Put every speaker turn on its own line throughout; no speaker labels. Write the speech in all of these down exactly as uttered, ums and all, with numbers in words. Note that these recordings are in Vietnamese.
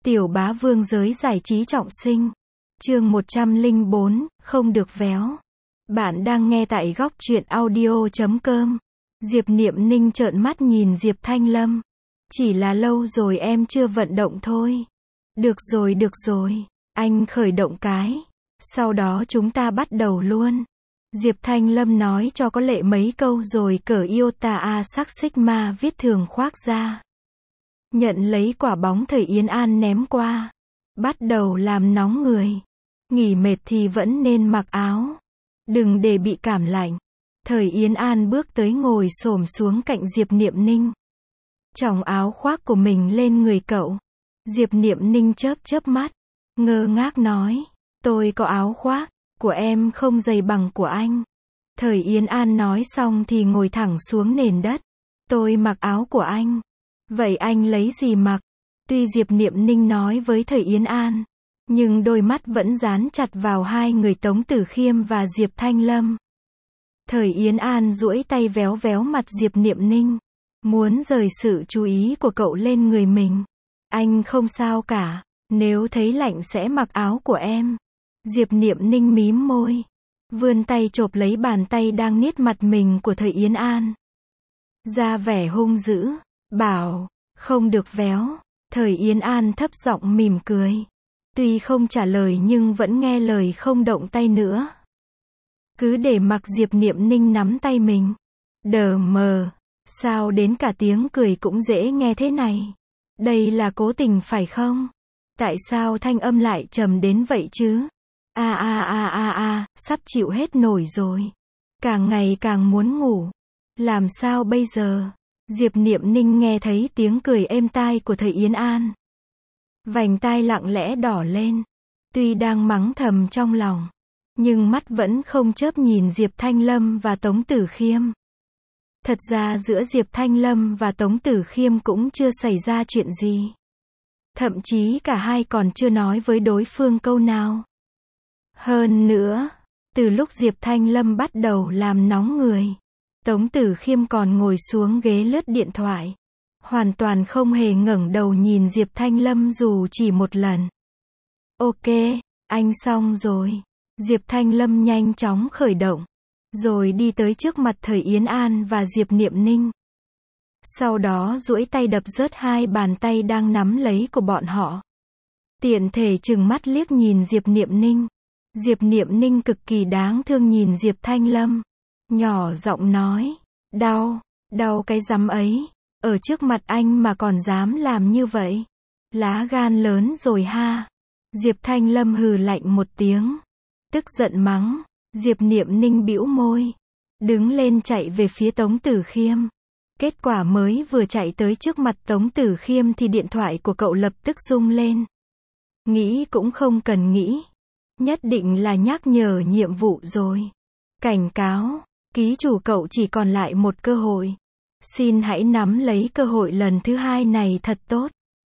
Tiểu bá vương giới giải trí trọng sinh. Chương một trăm lẻ bốn, không được véo. Bạn đang nghe tại góc truyện audio chấm com. Diệp Niệm Ninh trợn mắt nhìn Diệp Thanh Lâm. Chỉ là lâu rồi em chưa vận động thôi. Được rồi được rồi, anh khởi động cái. Sau đó chúng ta bắt đầu luôn. Diệp Thanh Lâm nói cho có lệ mấy câu rồi cởi iota A sắc sigma viết thường khoác ra. Nhận lấy quả bóng Thời Yến An ném qua. Bắt đầu làm nóng người. Nghỉ mệt thì vẫn nên mặc áo. Đừng để bị cảm lạnh. Thời Yến An bước tới ngồi xổm xuống cạnh Diệp Niệm Ninh. Chồng áo khoác của mình lên người cậu. Diệp Niệm Ninh chớp chớp mắt. Ngơ ngác nói. Tôi có áo khoác. Của em không dày bằng của anh. Thời Yến An nói xong thì ngồi thẳng xuống nền đất. Tôi mặc áo của anh. Vậy anh lấy gì mặc? Tuy Diệp Niệm Ninh nói với Thời Yến An, nhưng đôi mắt vẫn dán chặt vào hai người Tống Tử Khiêm và Diệp Thanh Lâm. Thời Yến An duỗi tay véo véo mặt Diệp Niệm Ninh, muốn rời sự chú ý của cậu lên người mình. Anh không sao cả, nếu thấy lạnh sẽ mặc áo của em. Diệp Niệm Ninh mím môi, vươn tay chộp lấy bàn tay đang niết mặt mình của Thời Yến An. Ra vẻ hung dữ, bảo, không được véo. Thời Yến An thấp giọng mỉm cười. Tuy không trả lời nhưng vẫn nghe lời không động tay nữa. Cứ để mặc Diệp Niệm Ninh nắm tay mình. Đờ mờ, sao đến cả tiếng cười cũng dễ nghe thế này? Đây là cố tình phải không? Tại sao thanh âm lại trầm đến vậy chứ? A a a a a, sắp chịu hết nổi rồi. Càng ngày càng muốn ngủ. Làm sao bây giờ? Diệp Niệm Ninh nghe thấy tiếng cười êm tai của Thời Yến An. Vành tai lặng lẽ đỏ lên. Tuy đang mắng thầm trong lòng, nhưng mắt vẫn không chớp nhìn Diệp Thanh Lâm và Tống Tử Khiêm. Thật ra giữa Diệp Thanh Lâm và Tống Tử Khiêm cũng chưa xảy ra chuyện gì. Thậm chí cả hai còn chưa nói với đối phương câu nào. Hơn nữa, từ lúc Diệp Thanh Lâm bắt đầu làm nóng người, Tống Tử Khiêm còn ngồi xuống ghế lướt điện thoại. Hoàn toàn không hề ngẩng đầu nhìn Diệp Thanh Lâm dù chỉ một lần. Ok, anh xong rồi. Diệp Thanh Lâm nhanh chóng khởi động. Rồi đi tới trước mặt Thời Yến An và Diệp Niệm Ninh. Sau đó duỗi tay đập rớt hai bàn tay đang nắm lấy của bọn họ. Tiện thể trừng mắt liếc nhìn Diệp Niệm Ninh. Diệp Niệm Ninh cực kỳ đáng thương nhìn Diệp Thanh Lâm. Nhỏ giọng nói, đau, đau cái rắm ấy, ở trước mặt anh mà còn dám làm như vậy. Lá gan lớn rồi ha. Diệp Thanh Lâm hừ lạnh một tiếng, tức giận mắng. Diệp Niệm Ninh bĩu môi, đứng lên chạy về phía Tống Tử Khiêm. Kết quả mới vừa chạy tới trước mặt Tống Tử Khiêm thì điện thoại của cậu lập tức rung lên. Nghĩ cũng không cần nghĩ, nhất định là nhắc nhở nhiệm vụ rồi. Cảnh cáo, ký chủ cậu chỉ còn lại một cơ hội. Xin hãy nắm lấy cơ hội lần thứ hai này thật tốt.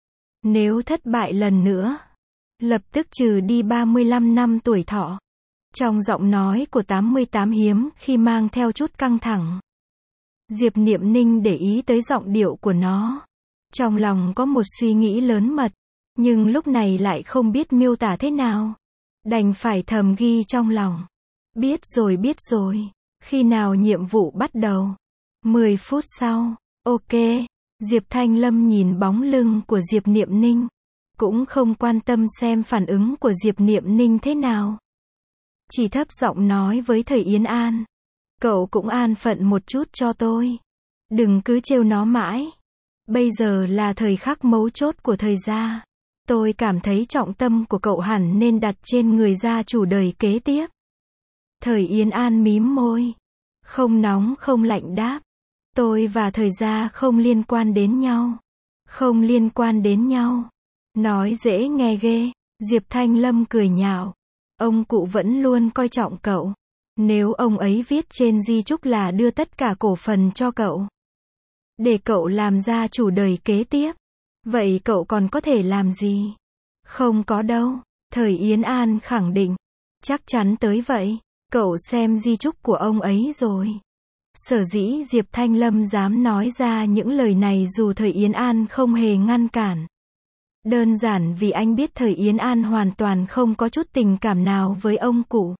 Nếu thất bại lần nữa, lập tức trừ đi ba mươi lăm năm tuổi thọ. Trong giọng nói của tám mươi tám hiếm khi mang theo chút căng thẳng. Diệp Niệm Ninh để ý tới giọng điệu của nó. Trong lòng có một suy nghĩ lớn mật, nhưng lúc này lại không biết miêu tả thế nào. Đành phải thầm ghi trong lòng. Biết rồi biết rồi. Khi nào nhiệm vụ bắt đầu? mười phút sau. Ok. Diệp Thanh Lâm nhìn bóng lưng của Diệp Niệm Ninh. Cũng không quan tâm xem phản ứng của Diệp Niệm Ninh thế nào. Chỉ thấp giọng nói với Thời Yến An. Cậu cũng an phận một chút cho tôi. Đừng cứ trêu nó mãi. Bây giờ là thời khắc mấu chốt của thời gia. Tôi cảm thấy trọng tâm của cậu hẳn nên đặt trên người gia chủ đời kế tiếp. Thời Yến An mím môi. Không nóng không lạnh đáp. Tôi và thời gia không liên quan đến nhau. Không liên quan đến nhau. Nói dễ nghe ghê. Diệp Thanh Lâm cười nhạo. Ông cụ vẫn luôn coi trọng cậu. Nếu ông ấy viết trên di chúc là đưa tất cả cổ phần cho cậu, để cậu làm gia chủ đời kế tiếp, vậy cậu còn có thể làm gì? Không có đâu. Thời Yến An khẳng định. Chắc chắn tới vậy. Cậu xem di chúc của ông ấy rồi. Sở dĩ Diệp Thanh Lâm dám nói ra những lời này dù Thời Yến An không hề ngăn cản. Đơn giản vì anh biết thời Yến An hoàn toàn không có chút tình cảm nào với ông cụ.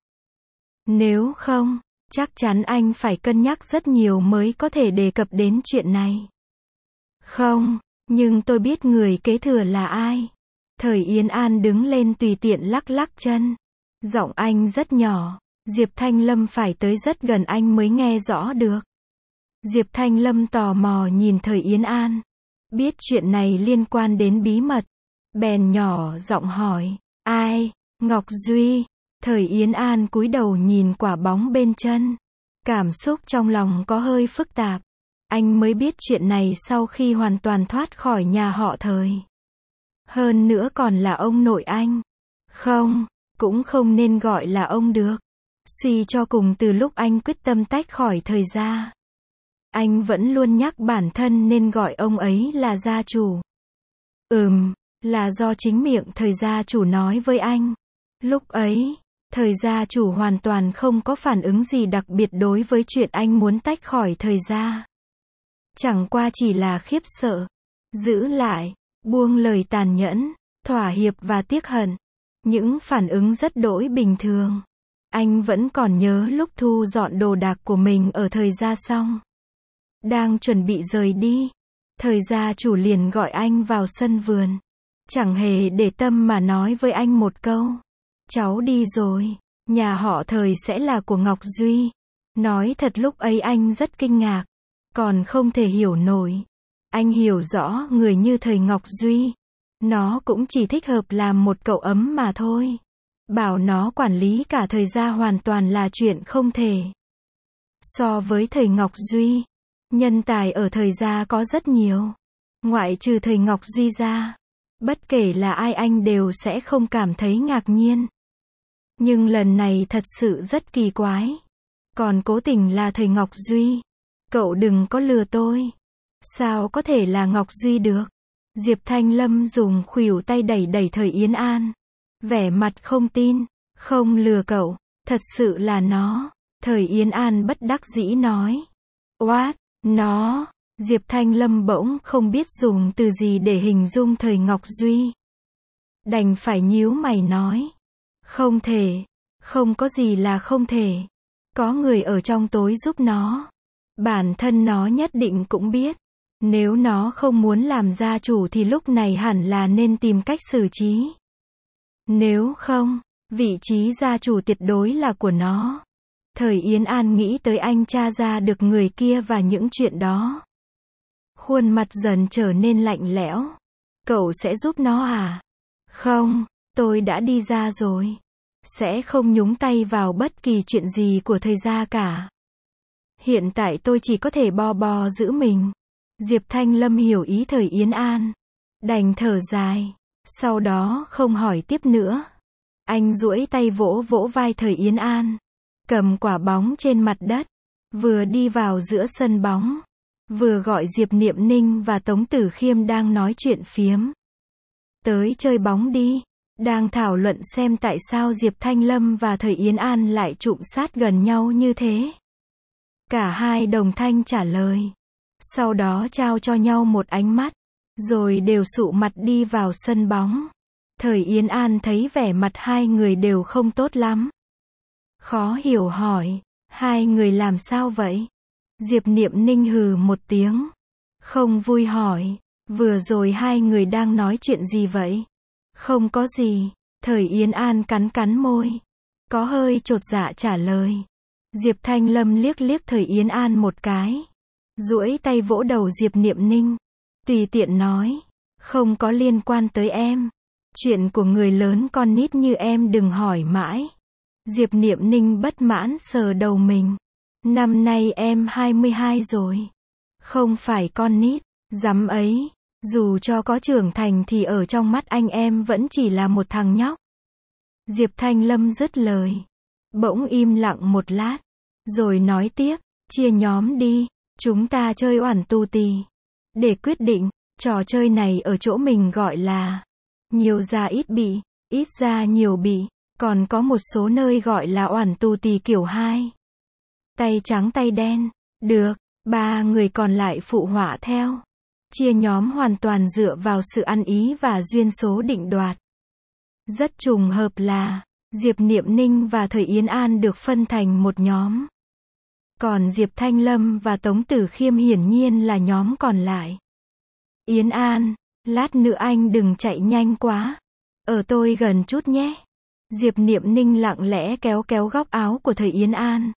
Nếu không, chắc chắn anh phải cân nhắc rất nhiều mới có thể đề cập đến chuyện này. Không, nhưng tôi biết người kế thừa là ai. Thời Yến An đứng lên tùy tiện lắc lắc chân. Giọng anh rất nhỏ, Diệp Thanh Lâm phải tới rất gần anh mới nghe rõ được. Diệp Thanh Lâm tò mò nhìn thời Yến An. Biết chuyện này liên quan đến bí mật. Bèn nhỏ giọng hỏi, ai? Ngọc Duy. Thời Yến An cúi đầu nhìn quả bóng bên chân. Cảm xúc trong lòng có hơi phức tạp. Anh mới biết chuyện này sau khi hoàn toàn thoát khỏi nhà họ Thời. Hơn nữa còn là ông nội anh. Không, cũng không nên gọi là ông được. Suy cho cùng từ lúc anh quyết tâm tách khỏi Thời gia, anh vẫn luôn nhắc bản thân nên gọi ông ấy là gia chủ. Ừm, là do chính miệng Thời gia chủ nói với anh. Lúc ấy, Thời gia chủ hoàn toàn không có phản ứng gì đặc biệt đối với chuyện anh muốn tách khỏi Thời gia. Chẳng qua chỉ là khiếp sợ, giữ lại, buông lời tàn nhẫn, thỏa hiệp và tiếc hận. Những phản ứng rất đỗi bình thường. Anh vẫn còn nhớ lúc thu dọn đồ đạc của mình ở Thời gia xong. Đang chuẩn bị rời đi, Thời gia chủ liền gọi anh vào sân vườn. Chẳng hề để tâm mà nói với anh một câu. Cháu đi rồi, nhà họ Thời sẽ là của Ngọc Duy. Nói thật lúc ấy anh rất kinh ngạc, còn không thể hiểu nổi. Anh hiểu rõ người như Thời Ngọc Duy, nó cũng chỉ thích hợp làm một cậu ấm mà thôi. Bảo nó quản lý cả Thời gia hoàn toàn là chuyện không thể. So với Thời Ngọc Duy, nhân tài ở Thời gia có rất nhiều. Ngoại trừ Thời Ngọc Duy ra, bất kể là ai anh đều sẽ không cảm thấy ngạc nhiên. Nhưng lần này thật sự rất kỳ quái. Còn cố tình là Thời Ngọc Duy. Cậu đừng có lừa tôi. Sao có thể là Ngọc Duy được? Diệp Thanh Lâm dùng khuỷu tay đẩy đẩy Thời Yến An. Vẻ mặt không tin. Không lừa cậu, thật sự là nó. Thời Yến An bất đắc dĩ nói. What? Nó? Diệp Thanh Lâm bỗng không biết dùng từ gì để hình dung Thời Ngọc Duy. Đành phải nhíu mày nói. Không thể. Không có gì là không thể. Có người ở trong tối giúp nó. Bản thân nó nhất định cũng biết. Nếu nó không muốn làm gia chủ thì lúc này hẳn là nên tìm cách xử trí. Nếu không, vị trí gia chủ tuyệt đối là của nó. Thời Yến An nghĩ tới anh tra ra được người kia và những chuyện đó. Khuôn mặt dần trở nên lạnh lẽo. Cậu sẽ giúp nó à? Không, tôi đã đi ra rồi. Sẽ không nhúng tay vào bất kỳ chuyện gì của Thời gia cả. Hiện tại tôi chỉ có thể bo bo giữ mình. Diệp Thanh Lâm hiểu ý Thời Yến An. Đành thở dài. Sau đó không hỏi tiếp nữa. Anh duỗi tay vỗ vỗ vai Thời Yến An. Cầm quả bóng trên mặt đất. Vừa đi vào giữa sân bóng. Vừa gọi Diệp Niệm Ninh và Tống Tử Khiêm đang nói chuyện phiếm. Tới chơi bóng đi. Đang thảo luận xem tại sao Diệp Thanh Lâm và Thời Yến An lại chụm sát gần nhau như thế. Cả hai đồng thanh trả lời. Sau đó trao cho nhau một ánh mắt. Rồi đều sụ mặt đi vào sân bóng. Thời Yến An thấy vẻ mặt hai người đều không tốt lắm. Khó hiểu hỏi. Hai người làm sao vậy? Diệp Niệm Ninh hừ một tiếng. Không vui hỏi. Vừa rồi hai người đang nói chuyện gì vậy? Không có gì. Thời Yến An cắn cắn môi. Có hơi chột dạ trả lời. Diệp Thanh Lâm liếc liếc Thời Yến An một cái. Duỗi tay vỗ đầu Diệp Niệm Ninh. Tùy tiện nói. Không có liên quan tới em. Chuyện của người lớn con nít như em đừng hỏi mãi. Diệp Niệm Ninh bất mãn sờ đầu mình. Năm nay em hai mươi hai rồi. Không phải con nít. Dám ấy. Dù cho có trưởng thành thì ở trong mắt anh em vẫn chỉ là một thằng nhóc. Diệp Thanh Lâm dứt lời. Bỗng im lặng một lát. Rồi nói tiếp. Chia nhóm đi. Chúng ta chơi oản tu tì. Để quyết định. Trò chơi này ở chỗ mình gọi là nhiều ra ít bị, ít ra nhiều bị. Còn có một số nơi gọi là oản tu tì kiểu hai. Tay trắng tay đen. Được. Ba người còn lại phụ họa theo. Chia nhóm hoàn toàn dựa vào sự ăn ý và duyên số định đoạt. Rất trùng hợp là, Diệp Niệm Ninh và Thời Yến An được phân thành một nhóm. Còn Diệp Thanh Lâm và Tống Tử Khiêm hiển nhiên là nhóm còn lại. Yến An, lát nữa anh đừng chạy nhanh quá. Ở tôi gần chút nhé. Diệp Niệm Ninh lặng lẽ kéo kéo góc áo của Thời Yến An.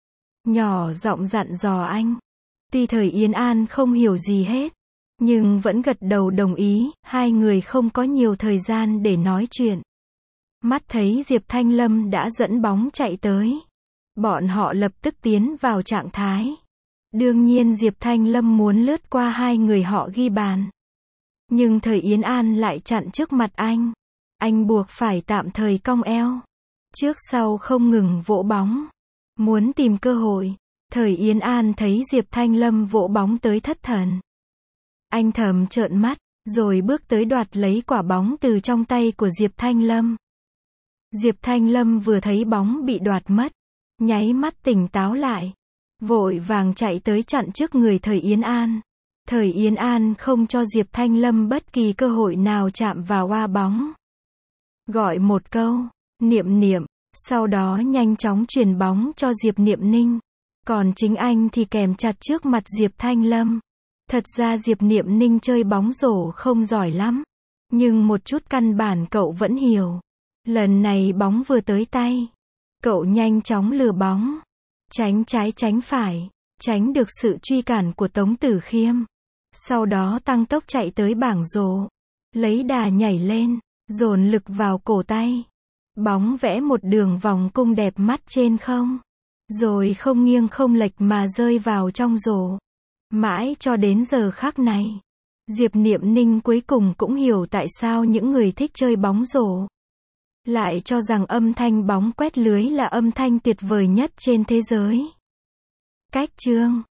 Nhỏ giọng dặn dò anh. Tuy Thời Yến An không hiểu gì hết, nhưng vẫn gật đầu đồng ý, hai người không có nhiều thời gian để nói chuyện. Mắt thấy Diệp Thanh Lâm đã dẫn bóng chạy tới. Bọn họ lập tức tiến vào trạng thái. Đương nhiên Diệp Thanh Lâm muốn lướt qua hai người họ ghi bàn. Nhưng Thời Yến An lại chặn trước mặt anh. Anh buộc phải tạm thời cong eo. Trước sau không ngừng vỗ bóng. Muốn tìm cơ hội. Thời Yến An thấy Diệp Thanh Lâm vỗ bóng tới thất thần. Anh thầm trợn mắt, rồi bước tới đoạt lấy quả bóng từ trong tay của Diệp Thanh Lâm. Diệp Thanh Lâm vừa thấy bóng bị đoạt mất, nháy mắt tỉnh táo lại, vội vàng chạy tới chặn trước người Thời Yến An. Thời Yến An không cho Diệp Thanh Lâm bất kỳ cơ hội nào chạm vào oa bóng. Gọi một câu, Niệm Niệm, sau đó nhanh chóng truyền bóng cho Diệp Niệm Ninh. Còn chính anh thì kèm chặt trước mặt Diệp Thanh Lâm. Thật ra Diệp Niệm Ninh chơi bóng rổ không giỏi lắm, nhưng một chút căn bản cậu vẫn hiểu. Lần này bóng vừa tới tay, cậu nhanh chóng lừa bóng, tránh trái tránh phải, tránh được sự truy cản của Tống Tử Khiêm. Sau đó tăng tốc chạy tới bảng rổ, lấy đà nhảy lên, dồn lực vào cổ tay. Bóng vẽ một đường vòng cung đẹp mắt trên không, rồi không nghiêng không lệch mà rơi vào trong rổ. Mãi cho đến giờ khắc này, Diệp Niệm Ninh cuối cùng cũng hiểu tại sao những người thích chơi bóng rổ lại cho rằng âm thanh bóng quét lưới là âm thanh tuyệt vời nhất trên thế giới. Cách chương